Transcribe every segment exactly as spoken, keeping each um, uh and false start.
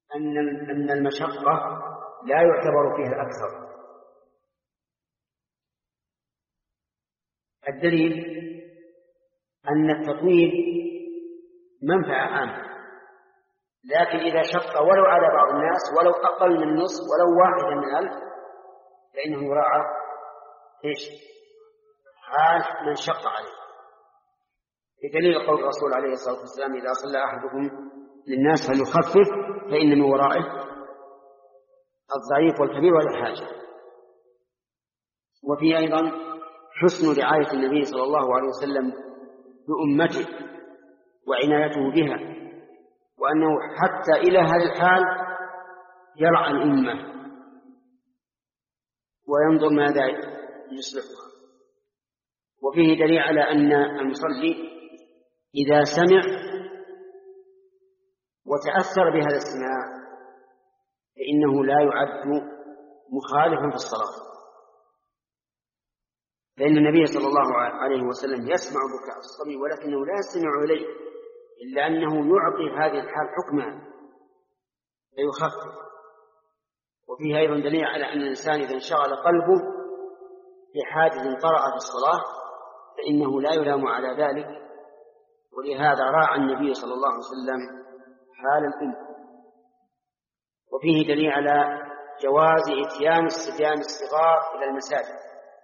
أن أن المشقة لا يعتبر فيها الأكثر. الدليل أن التطويل منفعة عامة، لكن إذا شق ولو على بعض الناس ولو أقل من نصف ولو واحدا من ألف فإنه يراعى إيش؟ حال من شق عليه. بدليل قول الرسول عليه الصلاة والسلام: إذا صلى أحدكم للناس فليخفف فإن من ورائه الضعيف والكبير والحاجة. وفيه أيضا حسن رعاية النبي صلى الله عليه وسلم بأمته وعنايته بها، وأنه حتى إلى هذا الحال يرعى الأمة وينظر ماذا يصلحها. وفيه دليل على أن المصلي إذا سمع وتأثر بهذا السماع فإنه لا يعد مخالفا في الصلاة، فإن النبي صلى الله عليه وسلم يسمع بكاء الصبي ولكنه لا يستمع إليه، إلا أنه يعطي هذه الحال حكمها فيخفف. وفيه أيضا دليل على أن الإنسان إذا انشغل قلبه بحادث طرأ في الصلاة فإنه لا يلام على ذلك، ولهذا راعى النبي صلى الله عليه وسلم حال الأمة. وفيه دليل على جواز إتيان الصبيان الصغار إلى المساجد،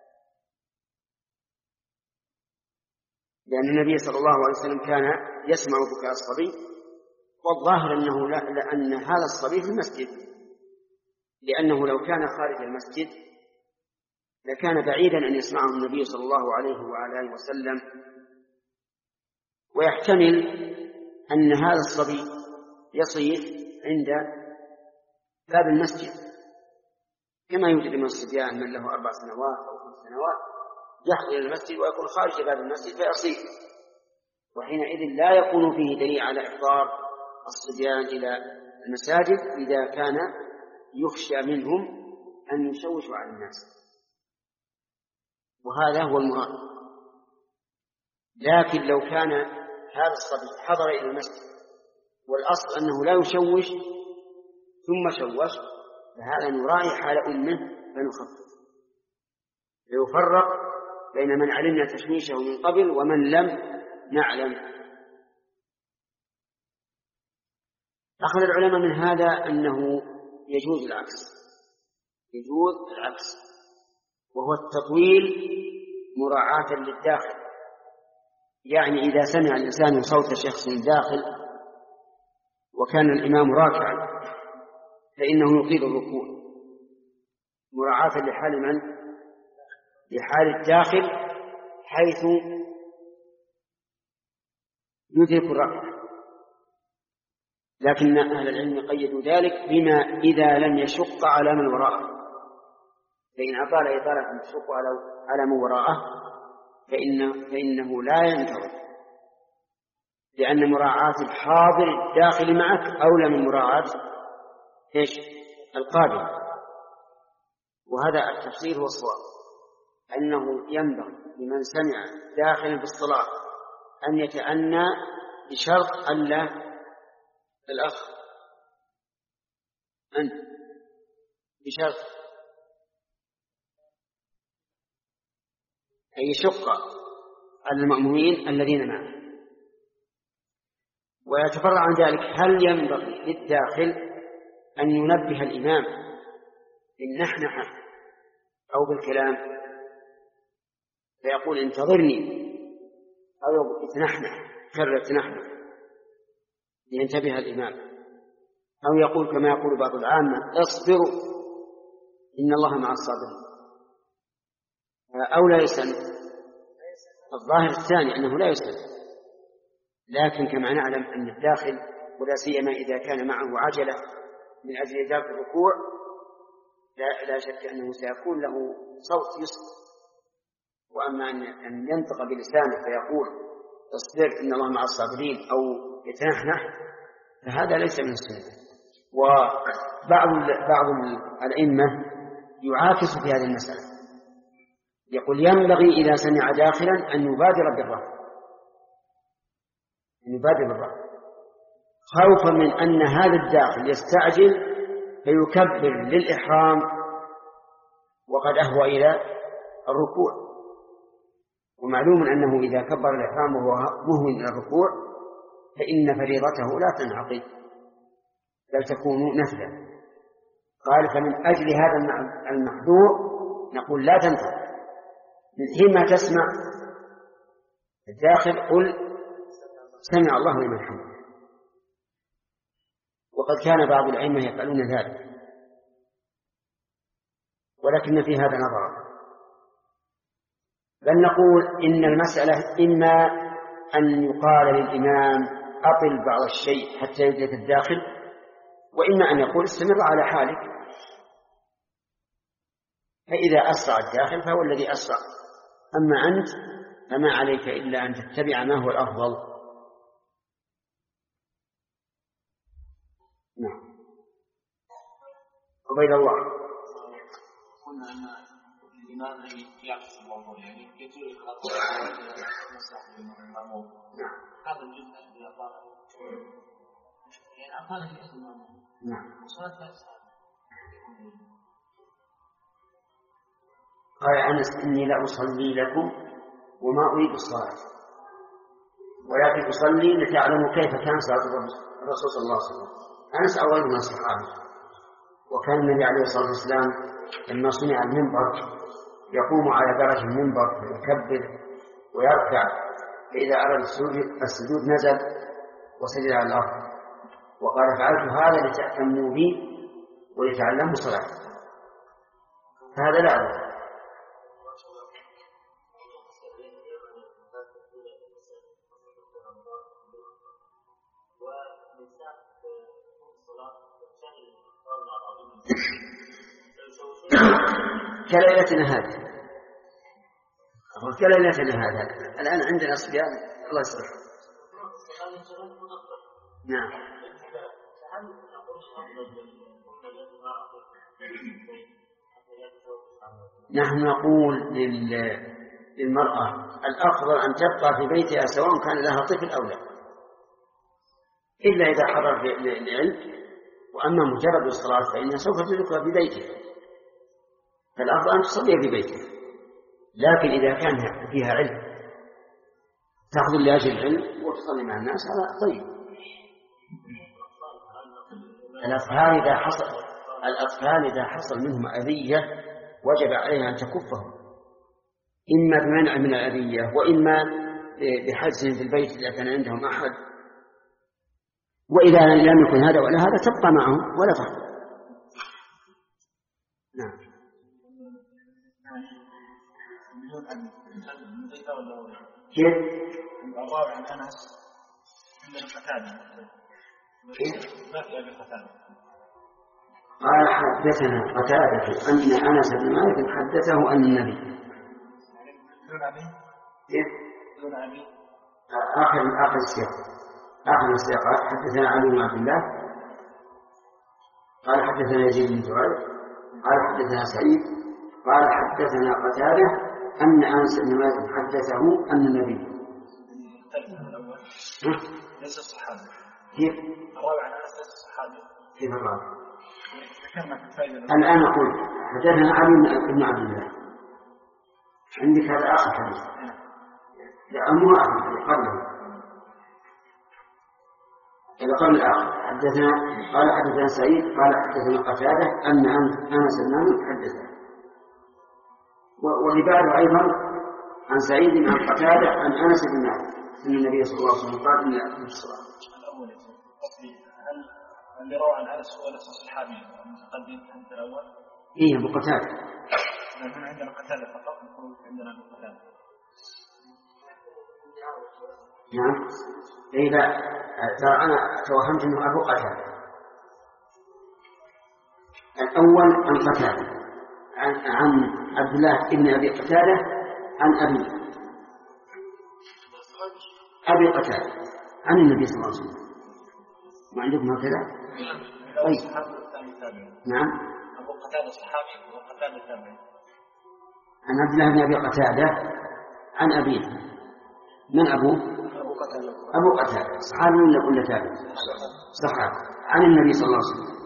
لأن النبي صلى الله عليه وسلم كان يسمع بكاء الصبي، والظاهر أنه لا لأن هذا الصبي في المسجد، لأنه لو كان خارج المسجد لكان بعيدا أن يسمعه النبي صلى الله عليه وعلى آله وسلم. ويحتمل أن هذا الصبي يصيح عند باب المسجد، كما يوجد من الصبيان من له أربع سنوات أو خمس سنوات يحضر إلى المسجد ويكون خارج باب المسجد فيصيح، وحينئذ لا يكون فيه دليل على إحضار الصبيان إلى المساجد إذا كان يخشى منهم أن يشوشوا على الناس، وهذا هو المراد. لكن لو كان هذا الصبي حضر إلى المسجد والأصل أنه لا يشوش ثم شوش فهذا نراعي حال أمه فنخفف، ليفرق بين من علمنا تشويشه من قبل ومن لم نعلم. أخذ العلماء من هذا أنه يجوز العكس، يجوز العكس وهو التطويل مراعاة للداخل، يعني إذا سمع الإنسان صوت شخص داخل وكان الإمام راكعا فإنه يطيل الركوع مراعاة لحال من؟ لحال الداخل حيث يدرك الركعة، لكن أهل العلم قيدوا ذلك بما إذا لم يشق على من وراءه، فإن أطال إطالة تشق على من وراءه فإن فإنه لا ينتظر، لأن مراعاة الحاضر الداخل معك أولى من مراعاة إيش؟ القادم. وهذا التفسير هو الصواب، أنه ينبغي لمن سمع داخلا في الصلاة أن يتأنى بشرط ألا الأخ أنت بشرط أن يشق على المأمومين الذين معه. ويتفرع عن ذلك هل ينبغي للداخل أن ينبه الإمام بالنحنحة أو بالكلام فيقول انتظرني، أو يتنحنح كرر تنحنح لينتبه الإمام، أو يقول كما يقول بعض العامة اصبروا إن الله مع الصابرين، أو لا يسأل. الظاهر الثاني أنه لا يسأل، لكن كما نعلم أن الداخل ولا سيما إذا كان معه عجلة من أجل إدراك الركوع لا, لا شك أنه سيكون له صوت يسمع. وأما أن ينطق بلسانه فيقول اصبر إن الله مع الصابرين أو يتنحنح فهذا ليس من السنة. وبعض بعض الأئمة يعاكس في هذه المسألة، يقول ينبغي إذا سمع داخلا أن يبادر بالرفع، أن يبادر بالرفع خوفا من أن هذا الداخل يستعجل فيكبر للإحرام وقد أهوى إلى الركوع، ومعلوم أنه إذا كبر الإحرام وهو مهوٍ إلى الركوع فإن فريضته لا تنعقد بل تكون نفلا. قال فمن أجل هذا المحذور نقول لا تنتظر، من حين ما تسمع الداخل قل سمع الله لمن حمده. وقد كان بعض الأئمة يفعلون ذلك، ولكن في هذا نظر، بل نقول إن المسألة إما أن يقال للإمام أطل بعض الشيء حتى يدرك الداخل، وإما أن يقول استمر على حالك، فإذا أسرع الداخل فهو الذي أسرع، أما أنت فما عليك إلا أن تتبع ما هو الأفضل. نعم. عبيد الله. قلنا أن الإمام يعكس الموضوع، يعني يجوز الخطأ ويصح المأموم. هذا الجزء الذي أقام يعني أقام في اسم المأموم. نعم. وصلاة لا تصح. قال أنس إني لا أصلي لكم وما أريد الصلاة، ولكن أصلي لتعلموا كيف كان صلاة الرسول صلى الله عليه وسلم. أنس أول من الصحابة، وكان النبي عليه الصلاة والسلام لما صنع المنبر يقوم على درج المنبر ويكبر ويركع، فإذا أراد السجود نزل وسجد على الأرض، وقال فعلت هذا لتأتموا بي ولتعلموا صلاة، فهذا لا أبدا. كليلتنا هذه أقول كليلتنا هذا الآن عندنا صبيان الله يصلح. نعم. نحن نقول للمرأة الأفضل أن تبقى في بيتها سواء كان لها طفل أو لا، إلا إذا حضر العلم، وأما مجرد الصلاة فإنها سوف تدركها في بيتها، فالأفضل أن تصلي في بيتها. لكن إذا كان فيها علم تأخذ لأجل العلم وتصلي مع الناس هذا طيب. الأطفال إذا حصل الأطفال إذا حصل منهم أذية وجب عليها أن تكفهم، إما بمنع من الأذية وإما بحجزهم في البيت إذا كان عندهم أحد، وإذا لم يكن هذا ولا هذا تبقى معهم ولا تحضر. نعم. كيف؟ الرابع عن أنس عند القتادة. قال حدثنا قتادة أن أنس بن مالك حدثه أن النبي. كيف؟ آخر آخر السياق آخر السياق حدثنا علي بن عبد الله قال حدثنا يزيد بن زريع قال حدثنا سعيد قال حدثنا قتادة أن أنس بن مالك حدثه أن النبي. ليس الصحابي. كيف؟ الرابع عن أنس ليس الصحابي. كيف الرابع؟ ذكرنا في الفائدة. الآن أقول حدثنا علي بن عبد الله، عندك هذا آخر حديث لأنه آخر قبله إلى قبل الآخر. حدثنا قال حدثنا سعيد قال حدثنا قتادة أن أنس بن مالك حدثه، ولبعض أيضا عن سعيد عن قتادة عن أنس بن مالك أن النبي صلى الله عليه وسلم قال إن أقيم الصلاة. الأول قصدي هل اللي روى عن أنس هو نفس الصحابي المتقدم عند الأول؟ إيه أبو قتادة. نحن عندنا قتادة فقط، نقول عندنا أبو قتادة. نعم. إيه لا ترى أنا توهمت أنه أبو قتادة. الأول عن قتادة عن عن عبد الله بن أبي قتادة عن أبي أبي قتادة عن النبي صلى الله عليه وسلم. ما عندكم هكذا؟ طيب. نعم. أبو قتادة صحابي وأبو قتادة تابعي. عن عبد الله بن أبي قتادة عن أبيه. من أبوه؟ أبو قتادة. أبو قتادة صحابي ولا كل تابع؟ صحابي عن النبي صلى الله عليه وسلم،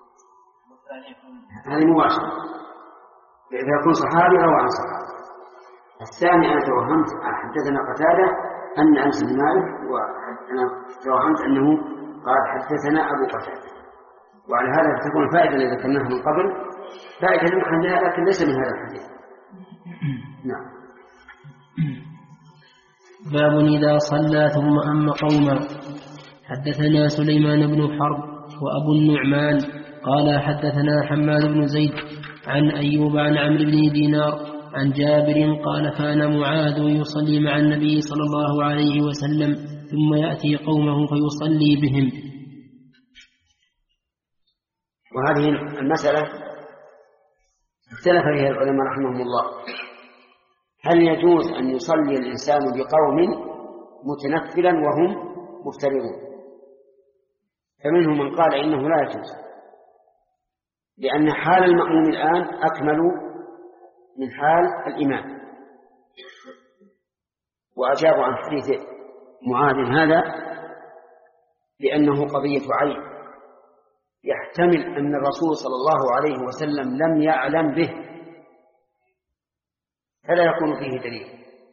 هذه مباشرة إذا يكون صحابي أو عن صحابي. الثاني أنا توهمت حدثنا قتادة أن أنس بن مالك، وأنا توهمت أنه قال حدثنا أبو قتادة، وعلى هذا تكون الفائدة التي ذكرناها من قبل فائدة من حديث لكن ليس من هذا الحديث. نعم. باب إذا صلى ثم أم قوما. حدثنا سليمان بن حرب وأبو النعمان قال حدثنا حماد بن زيد عن أيوب عن عمرو بن دينار عن جابر قال كان معاذ يصلي مع النبي صلى الله عليه وسلم ثم يأتي قومه فيصلي بهم. وهذه المسألة اختلف فيها العلماء رحمهم الله، هل يجوز أن يصلي الإنسان بقوم متنفلا وهم مفترضون؟ فمنهم من قال إنه لا يجوز، لأن حال المأموم الآن أكمل من حال الإمام. وأجابوا عن حديث معاذ هذا لأنه قضية عين، يحتمل أن الرسول صلى الله عليه وسلم لم يعلم به فلا يكون فيه دليل.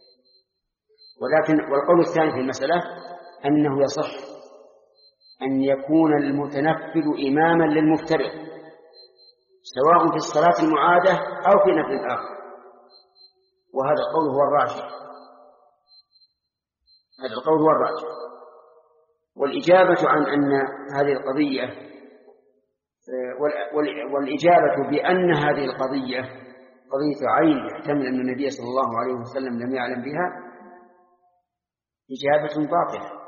ولكن والقول الثاني في المسألة أنه يصح أن يكون المتنفل إماما للمفترض سواء في الصلاة المعادة أو في نفل آخر، وهذا القول هو الراجح. هذا القول هو الراجح. والإجابة عن أن هذه القضية والإجابة بأن هذه القضية قضية عين يحتمل أن النبي صلى الله عليه وسلم لم يعلم بها إجابة باطلة،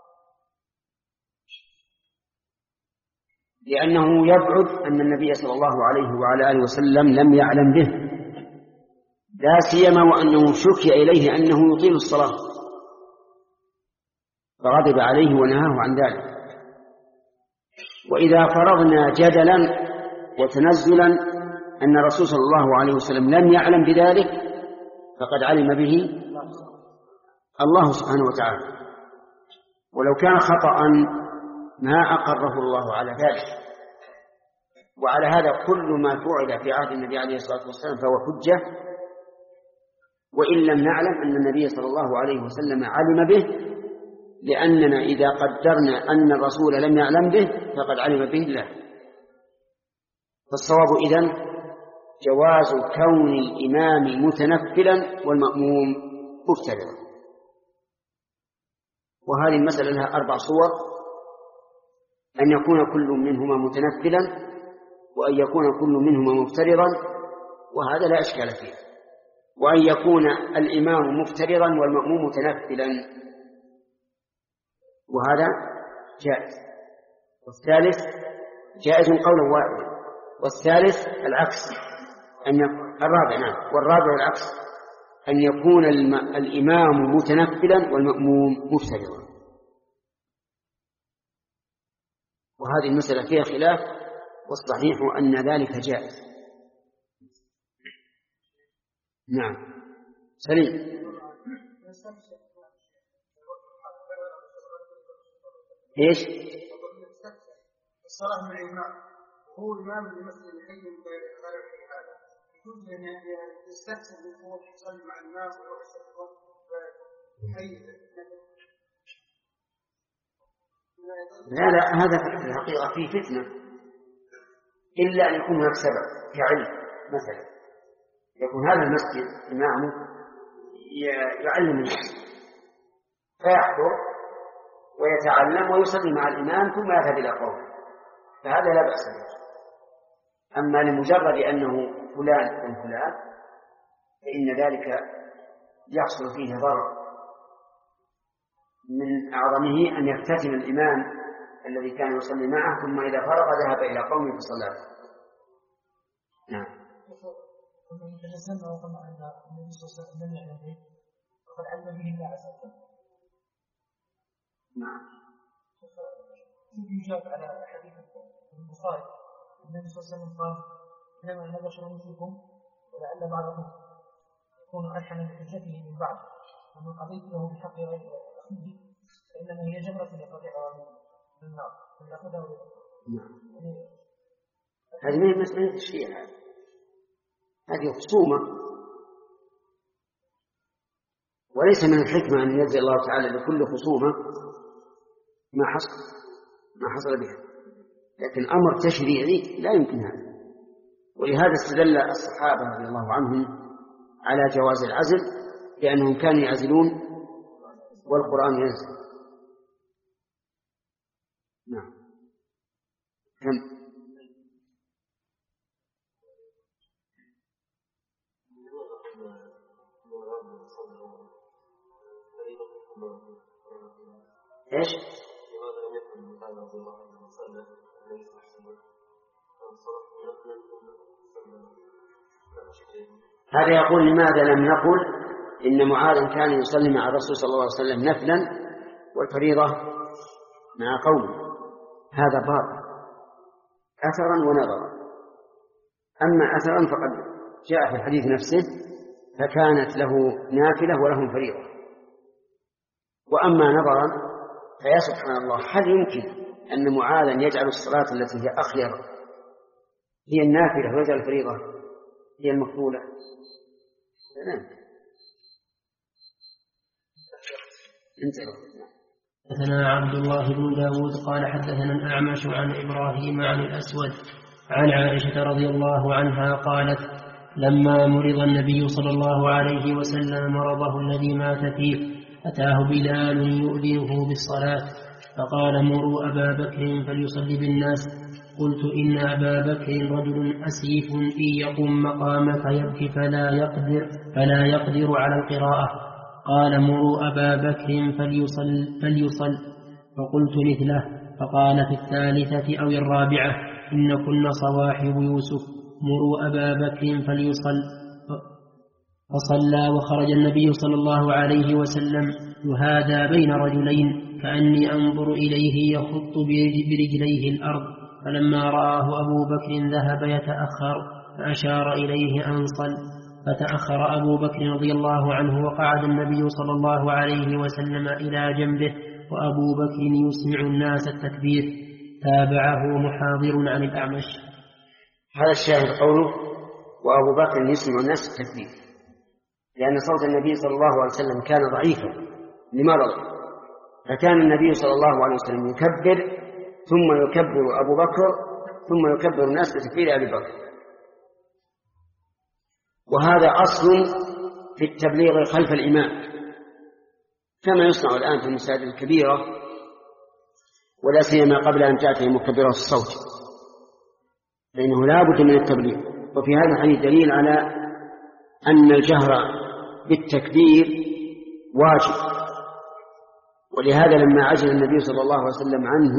لأنه يبعد أن النبي صلى الله عليه وعلى آله وسلم لم يعلم به، لا سيما وأنه شكي إليه أنه يطيل الصلاة فغضب عليه ونهاه عن ذلك. وإذا فرضنا جدلا وتنزلا أن الرسول صلى الله عليه وسلم لم يعلم بذلك فقد علم به الله سبحانه وتعالى، ولو كان خطأ ما أقره الله على ذلك. وعلى هذا كل ما فعل في عهد النبي عليه الصلاة والسلام فهو حجة، وإن لم نعلم أن النبي صلى الله عليه وسلم علم به، لأننا إذا قدرنا أن الرسول لم يعلم به فقد علم به الله. فالصواب إذن جواز كون الإمام متنفلا والمأموم مفترضا. وهذه المسألة لها أربع صور: أن يكون كل منهما متنفلا، وأن يكون كل منهما مفترضا، وهذا لا إشكال فيه، وأن يكون الإمام مفترضا والمأموم متنفلا، وهذا جائز. والثالث جائز قولا واحدا. والثالث العكس أن يكون الرابع نعم والرابع العكس أن يكون الم... الإمام متنفلا والمأموم مفترضا. وهذه المسألة فيها خلاف، والصحيح أن ذلك جائز. نعم سليم. ايش؟ الصلاة مع الإمام هو إمام لمثل الحي غير هذا يجوز أن يستحسن بالفروض يصلي مع الإمام ويروح يصلي لا لا هذا في الحقيقة فيه فتنة، إلا أن يكون هناك سبب كعلم. مثلا يكون هذا المسجد إمامه يعلم الناس فيحضر ويتعلم ويصلي مع الإمام ثم يذهب إلى قومه، فهذا لا بأس به. أما لمجرد أنه فلان بن فلان فإن ذلك يحصل فيه ضرر من أعظمه أن يفتتن الإمام الذي كان يصلي معه ثم إذا فرغ ذهب إلى قومه فصلى. نعم. يتجسد وقال أن النبي صلى الله عليه وسلم لم يعلم به وقد علم به الله عز وجل. نعم. كيف يجاب على حديث البخاري النبي صلى الله عليه وسلم قال إنما أنا بشر مثلكم ولعل بعضكم يكون ألحن بحجته من بعض ومن قضيت له بحق أخيه فإنما هي جمرة لقضاء نعم. هذه ما هي مسألة الشيء، هذه خصومة، وليس من الحكمة أن يجزي الله تعالى لكل خصومة ما حصل ما حصل بها، لكن أمر تشريعي لا يمكن هذا. ولهذا استدل الصحابة رضي الله عنهم على جواز العزل لأنهم كانوا يعزلون والقرآن ينزل. نعم. كم ايش؟ لماذا لم يكن مثال رضي الله عنه وسلم ليس احسن فانصرف نقلا هذا يقول لماذا لم نقل إن معاذ كان يصلي مع الرسول صلى الله عليه وسلم نفلا والفريضة مع قومه؟ هذا باطل أثرا ونظرا. أما أثرا فقد جاء في الحديث نفسه فكانت له نافلة ولهم فريضة. وأما نظرا فيا سبحان الله، هل يمكن أن معاذا يجعل الصلاة التي هي أخير هي النافلة ويجعل الفريضة هي المفضولة؟ لا. حدثنا عبد الله بن داود قال حدثنا الأعمش عن إبراهيم عن الأسود عن عائشة رضي الله عنها قالت: لما مرض النبي صلى الله عليه وسلم مرضه الذي مات فيه أتاه بلال يؤذنه بالصلاة فقال: مروا أبا بكر فليصلي بالناس. قلت: إن أبا بكر رجل أسيف إن يقم مقامك يبكي فلا يقدر, فلا يقدر على القراءة. قال: مروا أبا بكر فليصل, فليصل. فقلت مثله. فقال في الثالثة أو الرابعة: إن كن صواحب يوسف، مروا أبا بكر فليصل. فصلى وخرج النبي صلى الله عليه وسلم يهادى بين رجلين كأني أنظر إليه يخط برجليه الأرض. فلما رآه أبو بكر ذهب يتأخر فأشار إليه أن صل، فتأخر أبو بكر رضي الله عنه وقعد النبي صلى الله عليه وسلم إلى جنبه وأبو بكر يسمع الناس التكبير. تابعه محاضر عن الأعمش. هذا الشاهد قوله وأبو بكر يسمع الناس التكبير، لأن صوت النبي صلى الله عليه وسلم كان ضعيفا لمرض، فكان النبي صلى الله عليه وسلم يكبر ثم يكبر أبو بكر ثم يكبر الناس بتكبير أبي بكر. وهذا أصل في التبليغ خلف الإمام كما يصنع الآن في المساجد الكبيرة، ولا سيما قبل أن تأتي مكبرة الصوت، فإنه لا بد من التبليغ. وفي هذا الحديث دليل على أن الجهر بالتكبير واجب، ولهذا لما عجل النبي صلى الله عليه وسلم عنه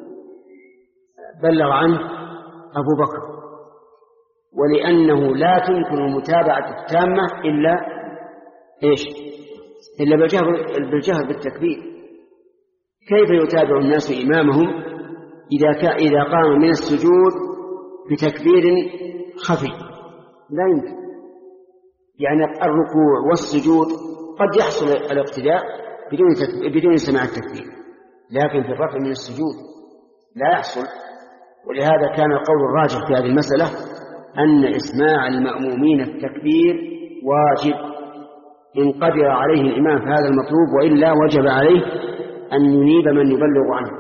بلغ عنه أبو بكر، ولأنه لا تمكن المتابعة التامة إلا إيش؟ إلا بالجهر, بالجهر بالتكبير. كيف يتابع الناس إمامهم إذا, كان إذا قاموا من السجود بتكبير خفي؟ لا يمكن. يعني الركوع والسجود قد يحصل الاقتداء بدون, بدون سماع التكبير، لكن في الرفع من السجود لا يحصل. ولهذا كان القول الراجح في هذه المسألة أن إسماع المأمومين التكبير واجب إن قدر عليه الإمام في هذا المطلوب، وإلا وجب عليه أن ينيب من يبلغ عنه.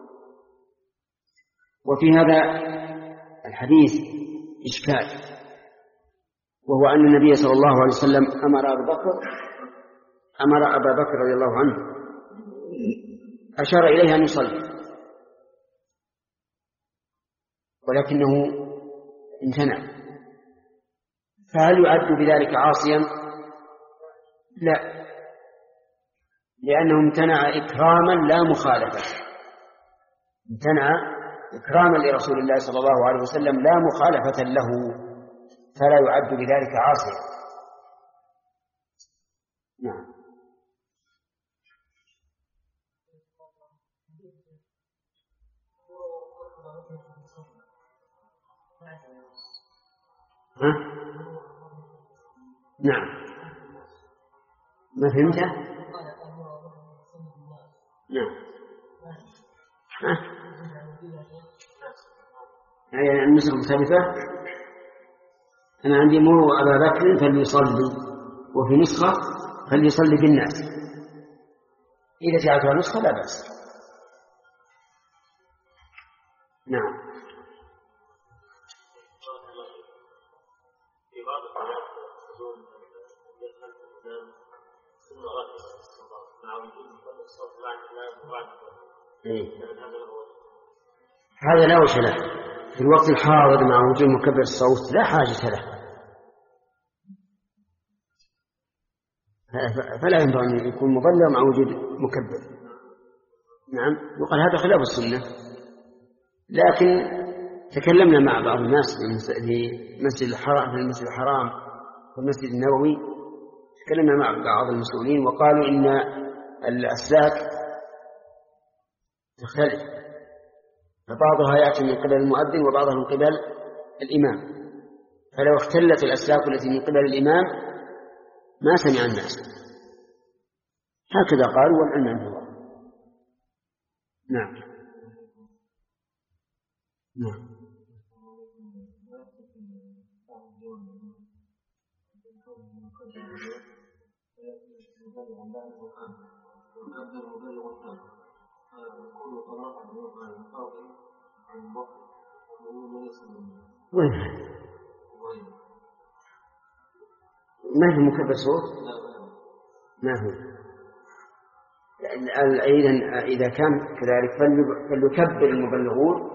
وفي هذا الحديث إشكال، وهو أن النبي صلى الله عليه وسلم أمر أبا بكر أمر أبا بكر رضي الله عنه أشار إليه أن يصلي، ولكنه امتنع. فهل يعد بذلك عاصيا؟ لا، لأنه امتنع إكراما لا مخالفة، امتنع إكراما لرسول الله صلى الله عليه وسلم لا مخالفة له، فلا يعد بذلك عاصيا. نعم. ها؟ نعم، ما فهمت؟ نعم. ها؟ يعني النسخ مختلفة. أنا عندي مروا أبا بكر فليصلي، وفي نسخة فليصلي بالناس. إذا جاءتها نسخة لا بأس. نعم. في بعض الحالات تقول يدخل الإمام ثم ركز مع وجود مكبر الصوت بعد الإمام وبعد هذا لا وجه له في الوقت الحاضر مع وجود مكبر الصوت، لا حاجة له، فلا ينبغي أن يكون مبلغ مع وجود مكبر. نعم، يقال هذا خلاف السنة. لكن تكلمنا مع بعض الناس في مسجد الحرام، في المسجد الحرام والمسجد النبوي، تكلمنا مع بعض المسؤولين وقالوا إن الأسلاك تختلف، فبعضها يأتي من قبل المؤذن وبعضها من قبل الإمام، فلو اختلت الأسلاك التي من قبل الإمام ما سمع الناس. هكذا قالوا والعلم عند الله. نعم. نعم. وين ما في مكبر صوت؟ ما هو. أيضا إذا كان كذلك فليكبر المبلغون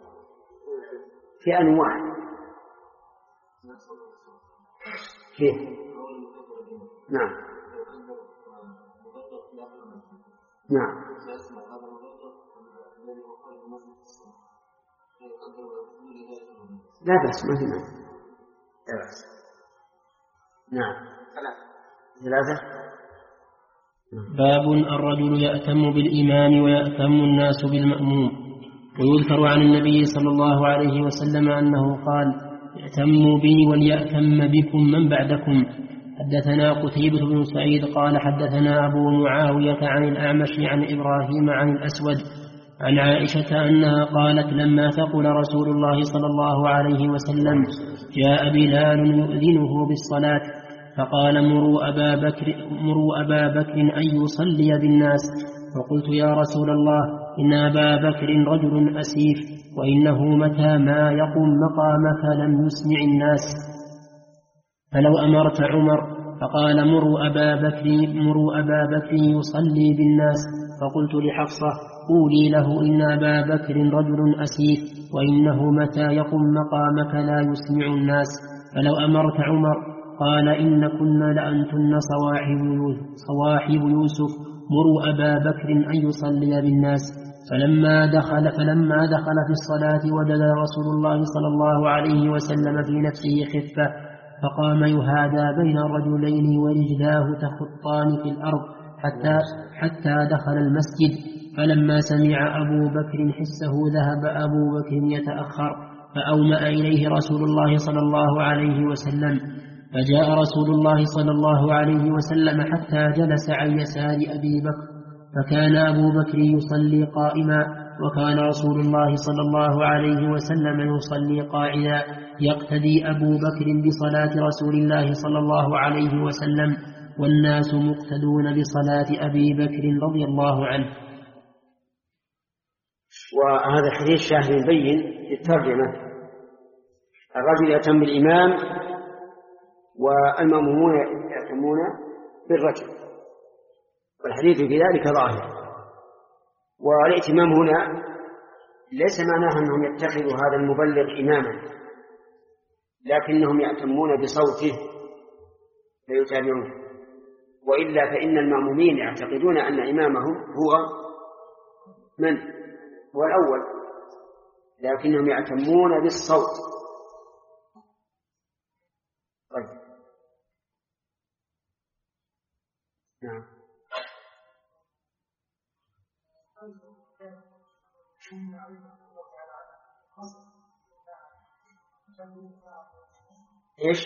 في أنواع. كيف؟ نعم نعم لا بأس، ما في مانع، لا بأس. نعم. ثلاثة. باب الرجل يأتم بالإمام ويأتم الناس بالمأموم. ويذكر عن النبي صلى الله عليه وسلم أنه قال: ائتموا بي وليأتم بكم من بعدكم. حدثنا قتيبة بن سعيد قال حدثنا أبو معاوية عن الأعمش عن إبراهيم عن الأسود عن عائشة أنها قالت: لما ثقل رسول الله صلى الله عليه وسلم جاء بلال يؤذنه بالصلاة، فقال: مروا أبا بكر, مروا أبا بكر أن يصلي بالناس. فقلت: يا رسول الله، إن أبا بكر رجل أسيف، وإنه متى ما يقوم مقامك لم يسمع الناس، فلو أمرت عمر. فقال: مروا أبا بكر, مروا أبا بكر يصلي بالناس. فقلت لحفصة: قولي له إن أبا بكر رجل أسيف، وإنه متى يقوم مقامك لا يسمع الناس، فلو أمرت عمر. قال: إن كنا لأنتن صواحب يوسف، مروا أبا بكر أن يصلي بالناس. فلما دخل, فلما دخل في الصلاة وجد رسول الله صلى الله عليه وسلم في نفسه خفة، فقام يهادى بين الرجلين ورجلاه تخطان في الأرض حتى, حتى دخل المسجد. فلما سمع أبو بكر حسه ذهب أبو بكر يتأخر، فأومأ إليه رسول الله صلى الله عليه وسلم. فجاء رسول الله صلى الله عليه وسلم حتى جلس عن يسار أبي بكر، فكان أبو بكر يصلي قائما، وكان رسول الله صلى الله عليه وسلم يصلي قاعدا، يقتدي أبو بكر بصلاة رسول الله صلى الله عليه وسلم، والناس مقتدون بصلاة أبي بكر رضي الله عنه. وهذا الحديث شاهد بين للترجمة: الرجل يأتم بالإمام والمأمومون يأتمون بالرجل، والحديث في ذلك ظاهر. والائتمام هنا ليس معناه أنهم يتخذوا هذا المبلغ إماما، لكنهم يأتمون بصوته فيتابعون، وإلا فإن المأمومين يعتقدون أن إمامهم هو من؟ هو الأول، لكنهم يأتمون بالصوت. طيب. نعم. ايش؟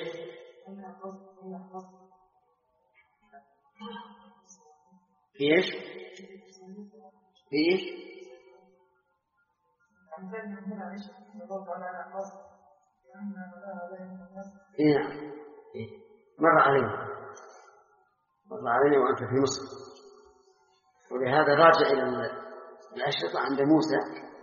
في ايش؟ في ايش؟ أمثال من هنا عيش نظرت على أحفظ لأن لا لا الناس. إيه مر علينا مر علينا وأنت في مصر، ولهذا راجع إلى الأشرطة عند موسى.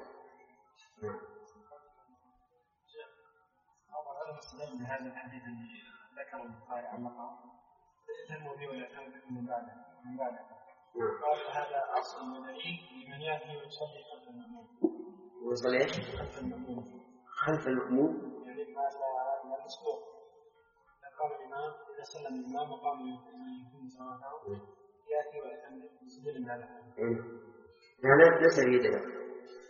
من هذا الحديث اللي ذكره البخاري عن مقام تهتموا به ولا تهتموا من بعده من بعده قال هذا أصل من العيد لمن يأتي ويصلي خلف المأموم. ويصلي إيش؟ خلف المأموم. خلف المأموم يعني ما لا مسبوق. قام الإمام إذا سلم الإمام وقام يكون صلاته يأتي ويتم يسجد من هذا. هذا ليس في دليل،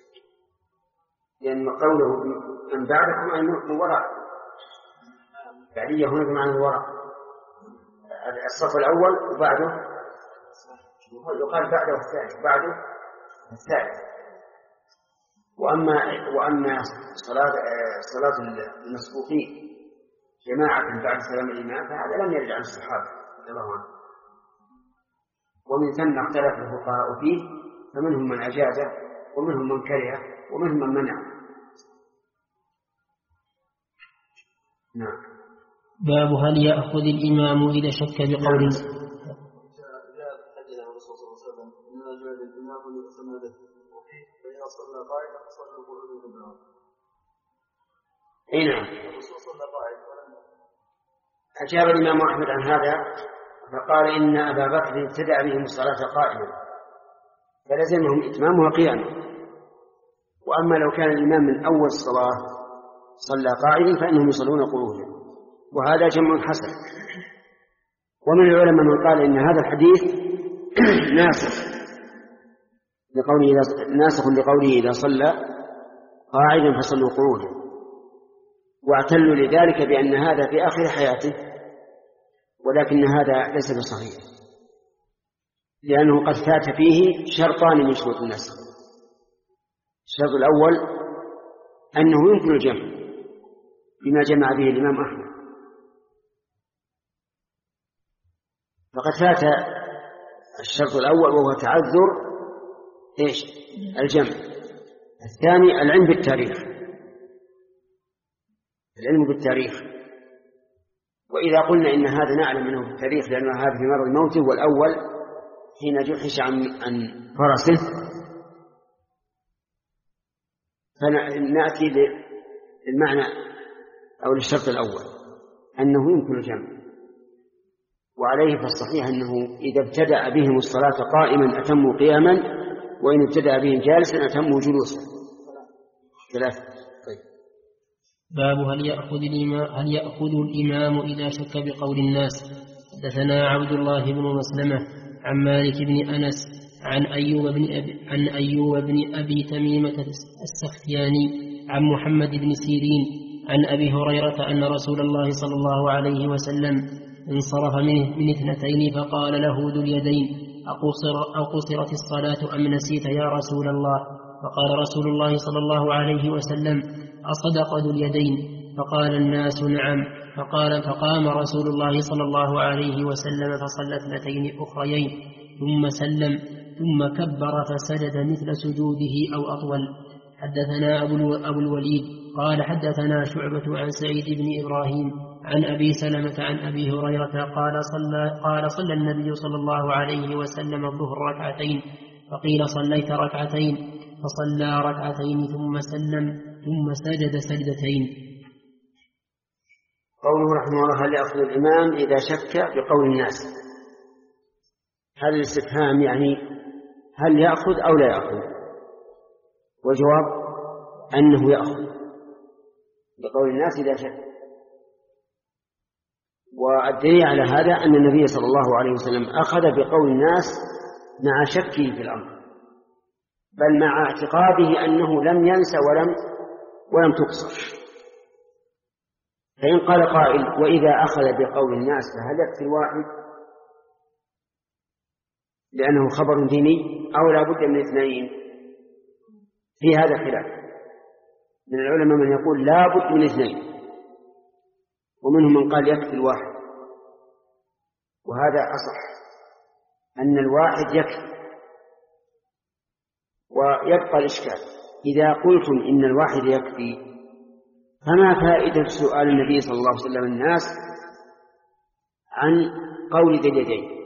لأن قوله من بعدكم أي من وراء، بعدية هنا بمعنى الوراء، الصف الأول وبعده يقال بعده الثاني بعده الثالث. وأما وأما صلاة صلاة المسبوقين جماعة بعد سلام الإمام فهذا لم يرد عن الصحابة رضي الله عنهم، ومن ثم اختلف الفقهاء فيه، فمنهم من أجازه ومنهم من كره ومنهم من منع. نعم. باب هل يأخذ الإمام إذا شك بقول اي نعم. أجاب الإمام أحمد عن هذا فقال إن أبا بكر ابتدأ بهم الصلاة قائما فلزمهم إتمامها قياما، وأما لو كان الإمام من أول الصلاة صلى قائما فإنهم يصلون قعودا، وهذا جمع حسن. ومن العلماء من قال إن هذا الحديث ناسخ لقوله إذا ناسخ لقوله إذا صلى قاعدا فصلوا قعودا، واعتلوا لذلك بأن هذا في آخر حياته، ولكن هذا ليس بصحيح، لأنه قد فات فيه شرطان من شروط النسخ. الشرط الأول أنه يمكن الجمع بما جمع به الإمام أحمد، فقد فات الشرط الأول وهو تعذر إيش الجمع. الثاني العلم بالتاريخ، العلم بالتاريخ. وإذا قلنا إن هذا نعلم منه بالتاريخ لأن هذا في مرض موته، والأول حين جحش عن عن فرسه، فنأتي للمعنى أو للشرط الأول أنه يمكن الجمع، وعليه فالصحيح أنه إذا ابتدأ بهم الصلاة قائما أتموا قياما، وإن ابتدأ بهم جالسا أتموا جلوسا. ثلاثة. طيب. باب هل يأخذ الإمام هل يأخذ الإمام إذا شك بقول الناس. حدثنا عبد الله بن مسلمة عن مالك بن أنس عن أيوب بن أبي, عن أيوب بن أبي تميمة السختياني عن محمد بن سيرين عن أبي هريرة أن رسول الله صلى الله عليه وسلم انصرف من اثنتين فقال له ذو اليدين أقصر أو قصرت الصلاة أم نسيت يا رسول الله؟ فقال رسول الله صلى الله عليه وسلم أصدق ذو اليدين؟ فقال الناس نعم. فقال فقام رسول الله صلى الله عليه وسلم فصلى اثنتين أخريين ثم سلم ثم كبر فسجد مثل سجوده أو أطول. حدثنا أبو الوليد قال حدثنا شعبة عن سعيد بن إبراهيم عن أبي سلمة عن أبي هريرة قال صلى, قال صلى النبي صلى الله عليه وسلم الظهر ركعتين، فقيل صليت ركعتين، فصلى ركعتين ثم سلم ثم سجد سجدتين. قوله رحمه الله هل يأخذ الإمام إذا شك بقول الناس، هل الاستفهام يعني هل يأخذ أو لا يأخذ؟ والجواب أنه يأخذ بقول الناس إذا شك. والدليل على هذا أن النبي صلى الله عليه وسلم أخذ بقول الناس مع شكه في الأمر، بل مع اعتقاده أنه لم ينس ولم ولم تقصر. فإن قال قائل وإذا أخذ بقول الناس فهل يكفي الواحد لأنه خبر ديني أو لا بد من اثنين؟ في هذا خلاف من العلماء، من يقول لا بد من اثنين، ومنهم من قال يكفي الواحد، وهذا أصح أن الواحد يكفي. ويبقى الإشكال إذا قلتم إن الواحد يكفي فما فائدة سؤال النبي صلى الله عليه وسلم الناس عن قول ذي اليدين؟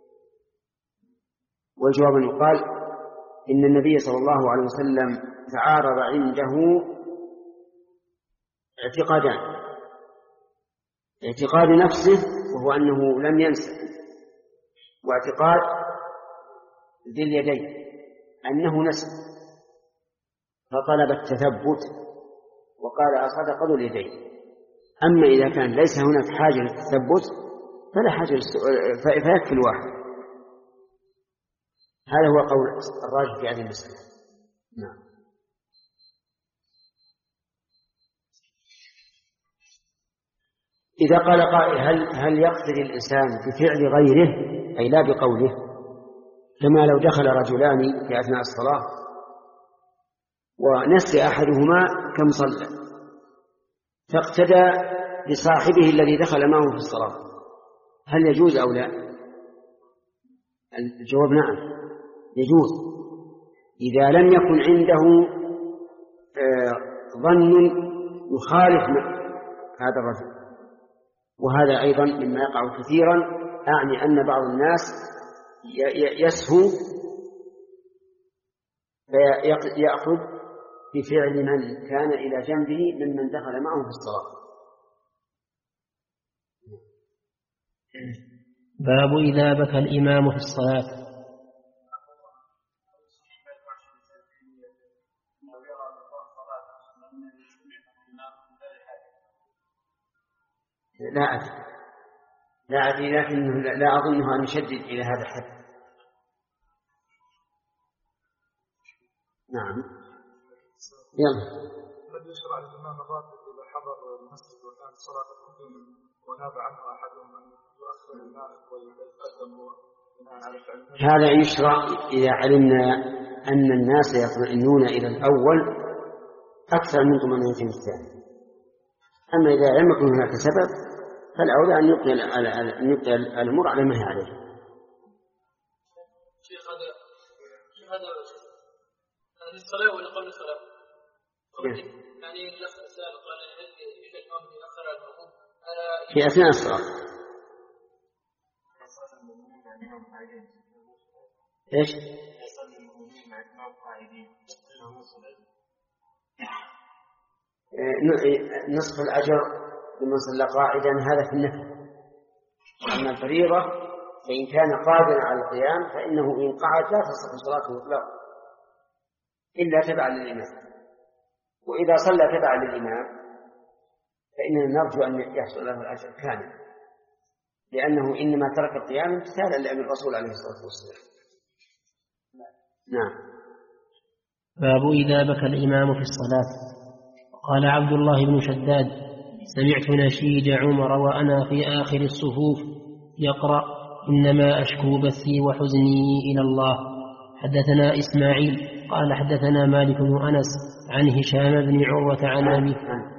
والجواب أن يقال إن النبي صلى الله عليه وسلم تعارض عنده اعتقادان: اعتقاد نفسه وهو أنه لم ينسى، واعتقاد ذي اليدين أنه نسى، فطلب التثبت وقال أصدق ذو اليدين. أما إذا كان ليس هناك حاجة للتثبت فلا حاجة للسؤال، فيكفي الواحد. هذا هو قول الراجح في هذه المسألة. نعم. إذا قال قائل هل هل يقتدي الإنسان بفعل غيره أي لا بقوله، كما لو دخل رجلان في أثناء الصلاة ونسي أحدهما كم صلى فاقتدى بصاحبه الذي دخل معه في الصلاة، هل يجوز أو لا؟ الجواب نعم يجوز، إذا لم يكن عنده ظن يخالف هذا الرجل. وهذا أيضا مما يقع كثيرا، أعني أن بعض الناس يسهو فيأخذ بفعل من كان إلى جنبه ممن دخل معه في الصلاة. باب إذا بكى الإمام في الصلاة. لا أدري لا أدري لكن لا أظنها أن نشدد إلى هذا الحد. نعم. يلا. الذي يشرع الإمام الراتب إذا حضر المسجد وكان صلاة الخطيب وناب عنه أحدهم أن يؤخر النائب ويتقدم بناء على فعله. هذا يشرع إذا علمنا أن الناس يطمئنون إلى الأول أكثر من طمأنينة الثاني. أما إذا لم يكن هناك سبب فالأولى أن يبقي أن يبقي الأمور على ما هي عليه. شيخ هذا هذا هذه الصلاة ولا قبل الصلاة؟ يعني الأخ سأل قال هل إذا الإمام يأخر المأموم في أثناء الصلاة؟ إيش؟ نصف الأجر لمن صلى قاعدا هذا في النفل. أما الفريضة فإن كان قادرا على القيام فإنه إن قعد لا تصح صلاته مطلقا إلا تبعا للإمام. وإذا صلى تبعا للإمام فإننا نرجو أن يحصل له الأجر كامل، لأنه إنما ترك القيام امتثالا لأمر الرسول عليه الصلاة والسلام. نعم. باب إذا بكى الإمام في الصلاة. قال عبد الله بن شداد: سمعت نشيج عمر وأنا في آخر الصفوف يقرأ: إنما أشكو بثي وحزني إلى الله. حدثنا إسماعيل قال حدثنا مالك بن أنس عن هشام بن عروة عن أبيه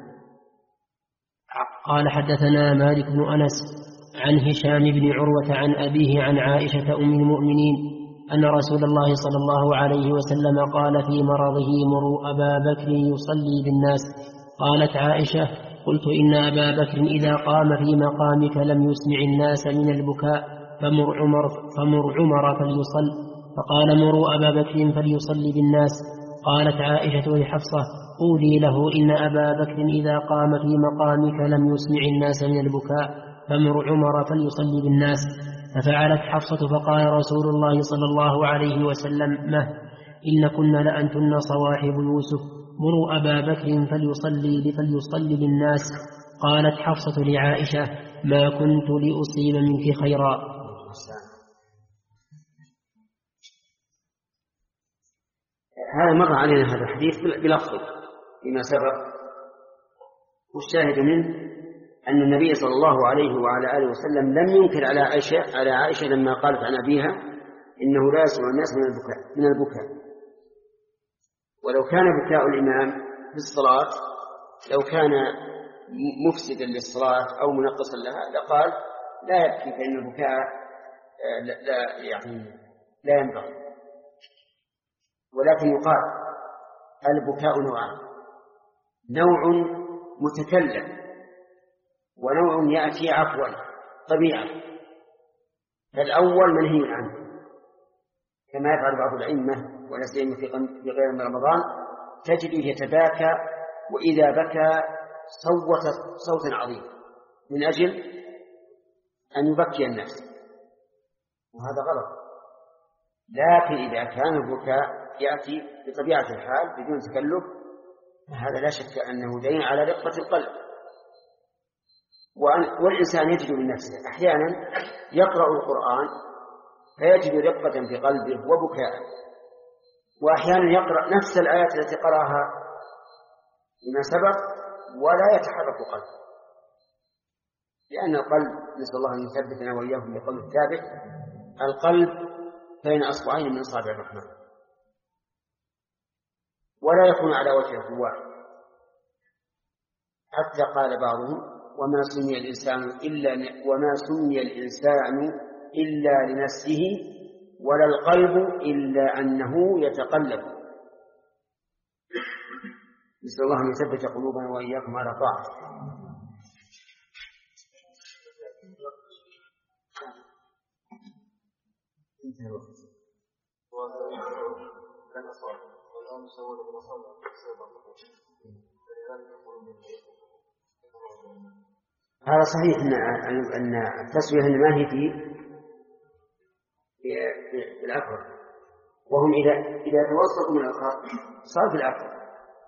قال حدثنا مالك بن أنس عن هشام بن عروة عن أبيه عن عائشة أم المؤمنين أن رسول الله صلى الله عليه وسلم قال في مرضه: مروا أبا بكر يصلي بالناس. قالت عائشة: قلت إن أبا بكر إذا قام في مقامك لم يسمع الناس من البكاء فمر عمر, فمر عمر فليصل. فقال: مروا أبا بكر فليصلي بالناس. قالت عائشة لحفصة: قولي له إن أبا بكر إذا قام في مقامك لم يسمع الناس من البكاء فمر عمر فليصلي بالناس. ففعلت حفصة فقال رسول الله صلى الله عليه وسلم: مه إن كن لأنتن صواحب يوسف، مروا أبا بكر فليصلي فليصلي بالناس. قالت حفصة لعائشة: ما كنت لأصيب منك خيرا. هذا مر علينا هذا الحديث بلفظه فيما سبق، والشاهد منه أن النبي صلى الله عليه وعلى آله وسلم لم ينكر على عائشة على عائشة لما قالت عن أبيها إنه لا يسمع الناس من البكاء من البكاء. ولو كان بكاء الإمام في الصلاة لو كان مفسدا للصلاة أو منقصا لها لقال لا يبكي فإن البكاء لا, لا يعني لا ينبغي. ولكن يقال البكاء نوعان: نوع متكلم ونوع يأتي عفوا طبيعة. فالأول منهي عنه كما يفعل بعض الأئمة ولا سيما في غير من رمضان، تجده يتباكى وإذا بكى صوت صوتا عظيما من أجل أن يبكي الناس، وهذا غلط. لكن إذا كان البكاء يأتي بطبيعة الحال بدون تكلف فهذا لا شك أنه دليل على رقة القلب. والإنسان يجد من نفسه أحيانا يقرأ القرآن فيجد رقة في قلبه وبكاء، وأحيانا يقرأ نفس الآيات التي قرأها لما سبق ولا يتحرك قلبه، لأن القلب نسأل الله أن يثبتنا وإياكم بقول الثابت: القلب بين أصبعين من أصابع الرحمن، ولا يكون على وجه القوة. حتى قال بعضهم: وما سمي الإنسان إلا وما سمي الإنسان إلا لنفسه ولا القلب إلا أنه يتقلب. نسأل الله أن يثبت قلوبنا وإياكم على طاعته. هذا صحيح أن التسوية ما هي في في الأكبر، وهم إذا إذا توسطوا من الأخر صار في الأكبر.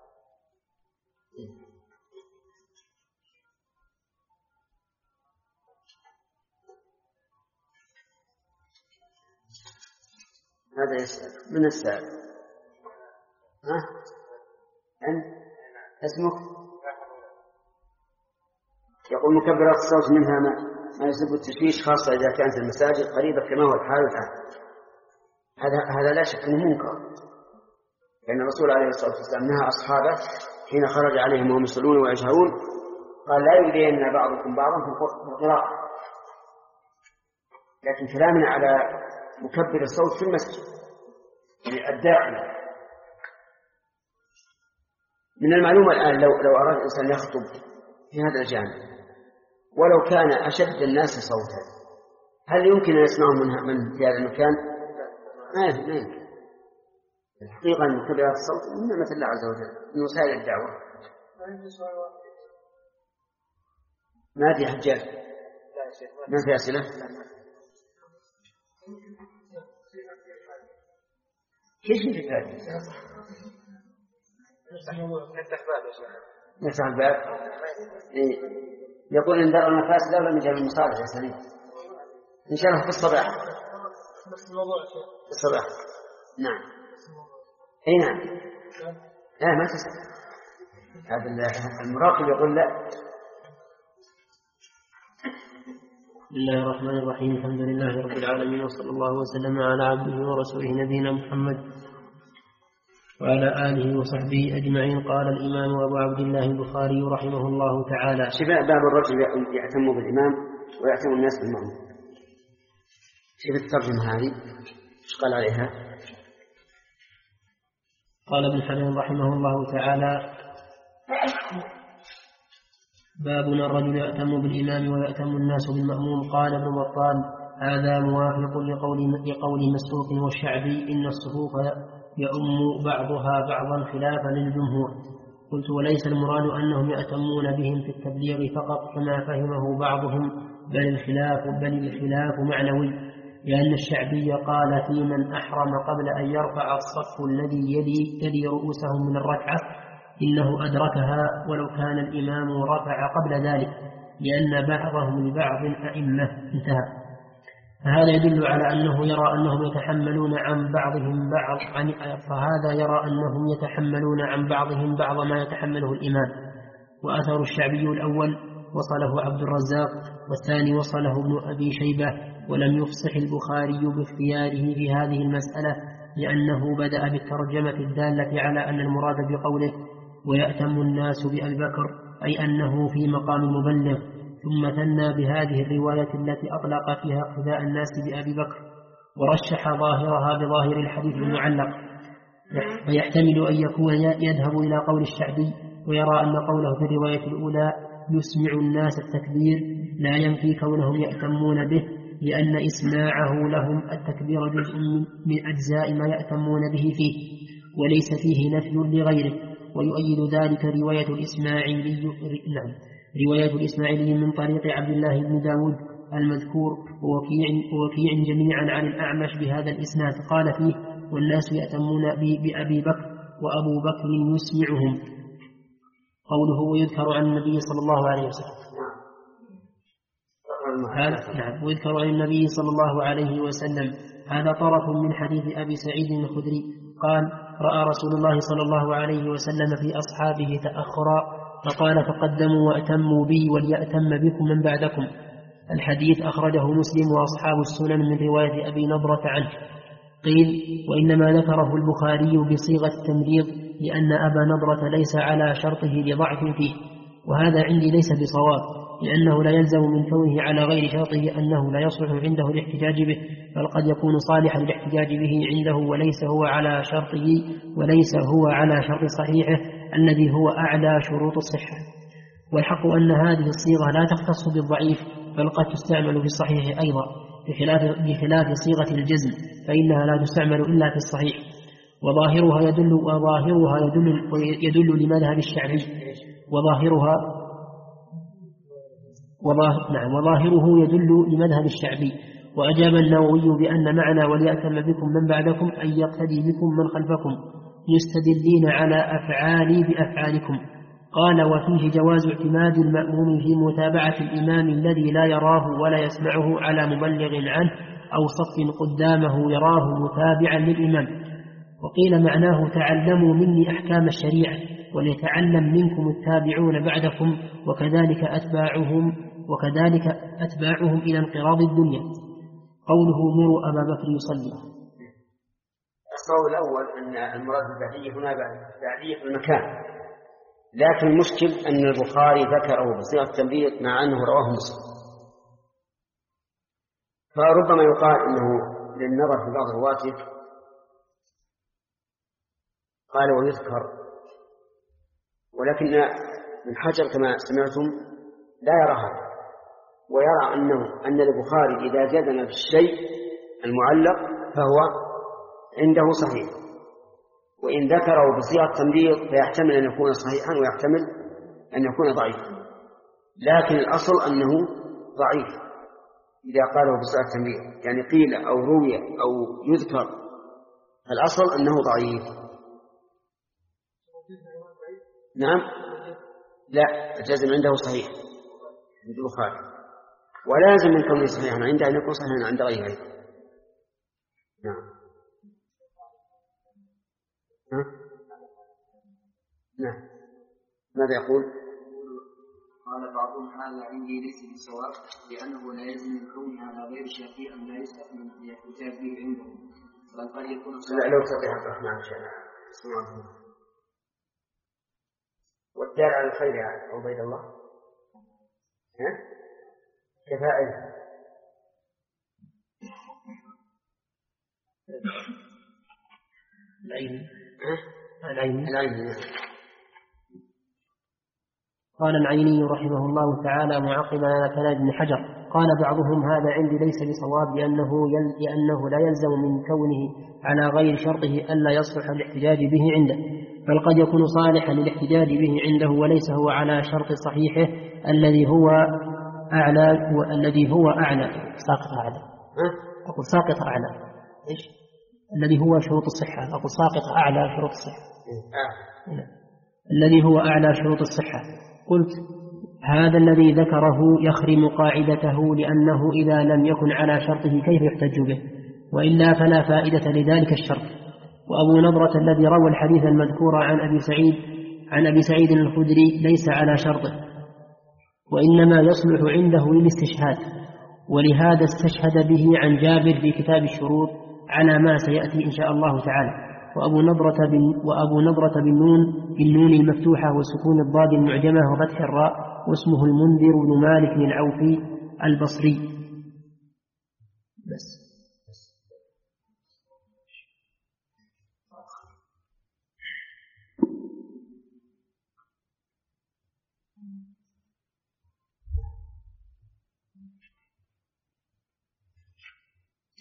هذا يسأل من السائل؟ ها؟ أنت اسمك؟ يقول: مكبرات الصوت منها ما, ما يسبب التشويش، خاصة إذا كانت المساجد قريبة كما هو الحال الآن. هذا هذا لا شك أنه منكر، لأن الرسول عليه الصلاة والسلام نهى أصحابه حين خرج عليهم وهم يصلون ويجهرون، قال: لا يؤذين بعضكم بعضا في القراءة. لكن كلامنا على مكبر الصوت في المسجد، يعني الداعي. من المعلومة الآن لو لو أراد الإنسان يخطب في هذا الجانب ولو كان أشد الناس صوتا، هل يمكن أن يسمعهم من من في هذا المكان؟ ما يمكن. الحقيقة أن مكبرات الصوت من نعمة الله عز وجل، من وسائل الدعوة. ما في حجاج؟ ما في أسئلة؟ كيف في هذا؟ نفتح الباب. إيه. يقول إن دار النفاس لا لم يجعل المصالح يا سليم. إن شاء الله في الصباح. في الصباح. نعم. أي نعم. لا ما تسأل. هذا المراقب يقول لا. بسم الله الرحمن الرحيم. الحمد لله رب العالمين، وصلى الله وسلم على عبده ورسوله نبينا محمد وعلى آله وصحبه أجمعين. قال الإمام أبو عبد الله البخاري رحمه الله تعالى: شباب باب الرجل يعتم بالإمام ويعتم الناس بالمأموم. شوف الترجمة هذه ايش قال عليها؟ قال ابن حزم رحمه الله تعالى: بابنا الرجل يأتم بالإمام ويأتم الناس بالمأموم. قال ابن بطال: هذا موافق لقول, لقول مسروق والشعبي: إن الصفوف يؤم بعضها بعضا خلافا للجمهور. قلت: وليس المراد أنهم يأتمون بهم في التبليغ فقط كما فهمه بعضهم، بل الخلاف بل الخلاف معنوي، لأن الشعبي قال في من أحرم قبل أن يرفع الصف الذي يلي, يلي رؤوسهم من الركعة إنه أدركها ولو كان الإمام رفع قبل ذلك، لأن بعضهم لبعض أئمة. انتهى. فهذا يدل على أنه يرى أنهم يتحملون عن بعضهم بعض عن فهذا يرى أنهم يتحملون عن بعضهم بعض ما يتحمله الإمام. وأثر الشعبي الأول وصله عبد الرزاق، والثاني وصله ابن أبي شيبة، ولم يفصح البخاري باختياره في هذه المسألة، لأنه بدأ بالترجمة الدالة على أن المراد بقوله ويأتم الناس بأبي بكر أي أنه في مقام المبلغ، ثم ثنى بهذه الرواية التي أطلق فيها اقتداء الناس بأبي بكر، ورشح ظاهرها بظاهر الحديث المعلق. فيحتمل أن يكون يذهب إلى قول الشعبي ويرى أن قوله في الرواية الأولى يسمع الناس التكبير لا ينفي كونهم يأتمون به، لأن إسماعه لهم التكبير جزء من أجزاء ما يأتمون به فيه وليس فيه نفي لغيره. ويؤيد ذلك رواية الإسماعيلي نعم رواية الإسماعيلي من طريق عبد الله بن داود المذكور ووكيع, ووكيع جميعا عن الأعمش بهذا الإسناد قال فيه والناس يأتمون بأبي بكر وأبو بكر يسمعهم. قوله ويذكر عن النبي صلى الله عليه وسلم هذا نعم ويذكر عن النبي صلى الله عليه وسلم هذا طرف من حديث أبي سعيد الخدري قال رأى رسول الله صلى الله عليه وسلم في أصحابه تأخرا فقال تقدموا وأتموا بي وليأتم بكم من بعدكم. الحديث أخرجه مسلم وأصحاب السنن من رواية أبي نضرة عنه. قيل وإنما ذكره البخاري بصيغة التمريض لأن أبا نضرة ليس على شرطه لضعف فيه، وهذا عندي ليس بصواب، لأنه لا يلزم من كونه على غير شرطه أنه لا يصلح عنده الاحتجاج به، بل قد يكون صالحا للاحتجاج به عنده وليس هو على شرطه وليس هو على شرط صحيحه الذي هو أعلى شروط الصحة. والحق أن هذه الصيغة لا تختص بالضعيف بل قد تستعمل في الصحيح أيضا، بخلاف, بخلاف صيغة الجزم فإنها لا تستعمل إلا في الصحيح. وظاهرها يدل وظاهرها يدل يدل لمذهب الشعبي وظاهرها وظاهر نعم وظاهره يدل لمذهب الشعبي. وأجاب النووي بأن معنى وليأتم بكم من بعدكم أن يقتدي بكم من خلفكم مستدلين على أفعالي بأفعالكم. قال وفيه جواز اعتماد المأموم في متابعة الإمام الذي لا يراه ولا يسمعه على مبلغ عنه أو صف قدامه يراه متابعا للإمام. وقيل معناه تعلموا مني أحكام الشريعة وليتعلم منكم التابعون بعدكم وكذلك أتباعهم وكذلك أتباعهم إلى انقراض الدنيا. قوله مروا أبا بكر يصلي. القول الأول أن المراد بالبعدية هنا بعدية المكان، لكن المشكل أن البخاري ذكره بصيغة التمريض مع أنه رواه مسلم، فربما يقال أنه للنظر في بعض رواته قال ويذكر، ولكن من حجر كما سمعتم لا يرى هذا، ويرى أنه أن البخاري إذا جزم في الشيء المعلق فهو عنده صحيح، وإن ذكره بصيغة التمريض فيحتمل أن يكون صحيحا ويحتمل أن يكون ضعيفا، لكن الأصل أنه ضعيف إذا قاله بصيغة التمريض، يعني قيل أو روي أو يذكر الأصل أنه ضعيف. نعم لا الجزم عنده صحيح عند البخاري، ولازم من كونه صحيحا عنده أن يكون صحيحا عند غيره. نعم ها؟ نعم ماذا يقول؟ قال بعضهم هذا عندي ليس بالصواب لأنه لا يلزم من كونه على غير شافعي أن لا يستحمل الاحتجاج به عندهم، بل قد يكون لا لو تطيع عبد الرحمن شيئا. والدال على الخير يا عبيد الله ها؟ كفائل العين العين العين. قال العيني رحمه الله تعالى معقبا على كلام ابن حجر قال بعضهم هذا عندي ليس بصواب لأنه, يل... لأنه لا يلزم من كونه على غير شرطه ألا يصلح الاحتجاج به عنده، بل قد يكون صالحا للاحتجاج به عنده وليس هو على شرط صحيحه الذي هو أعلى والذي هو أعلى ساقط أعلى أقول ساقط أعلى إيش الذي هو شروط الصحة أقول ساقط أعلى شروط الصحة الذي هو أعلى شروط الصحة. قلت هذا الذي ذكره يخرم قاعدته لأنه إذا لم يكن على شرطه كيف يحتج به، وإلا فلا فائدة لذلك الشرط. وأبو نضرة الذي روى الحديث المذكور عن أبي سعيد عن أبي سعيد الخدري ليس على شرطه وإنما يصلح عنده للاستشهاد، ولهذا استشهد به عن جابر في كتاب الشروط على ما سيأتي إن شاء الله تعالى. وأبو نضرة بن وأبو نضرة بالنون بالنون المفتوحة وسكون الضاد المعجمة وفتح الراء، واسمه المنذر بن مالك بن العوفي البصري. بس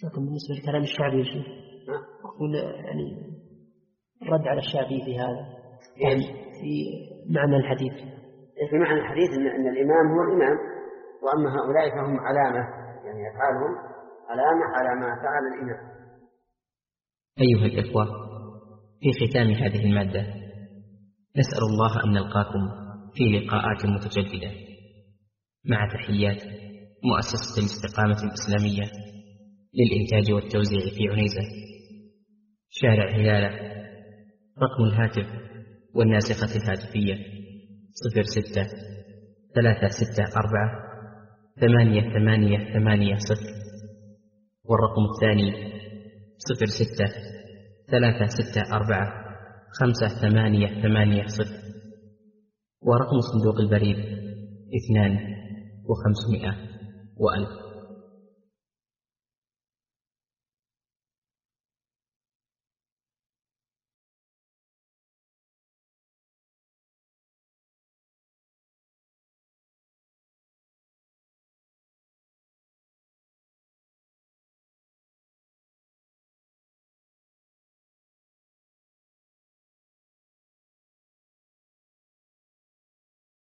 لكن بالنسبة لكلام الشعبي يا شيخ أقول يعني رد على الشعبي في هذا يعني في معنى الحديث. في معنى الحديث إن, إن الإمام هو الإمام، وأما هؤلاء فهم علامة، يعني أفعالهم علامة على ما فعل الإمام. أيها الإخوة، في ختام هذه المادة نسأل الله أن نلقاكم في لقاءات متجددة، مع تحيات مؤسسة الاستقامة الإسلامية للإنتاج والتوزيع في عنيزة، شارع هلالة. رقم الهاتف والناسخة الهاتفية صفر ستة ثلاثة ستة أربعة ثمانية ثمانية ثمانية صفر، والرقم الثاني صفر ستة ثلاثة ستة أربعة خمسة ثمانية ثمانية صفر، ورقم صندوق البريد اثنان وخمسمائة وألف.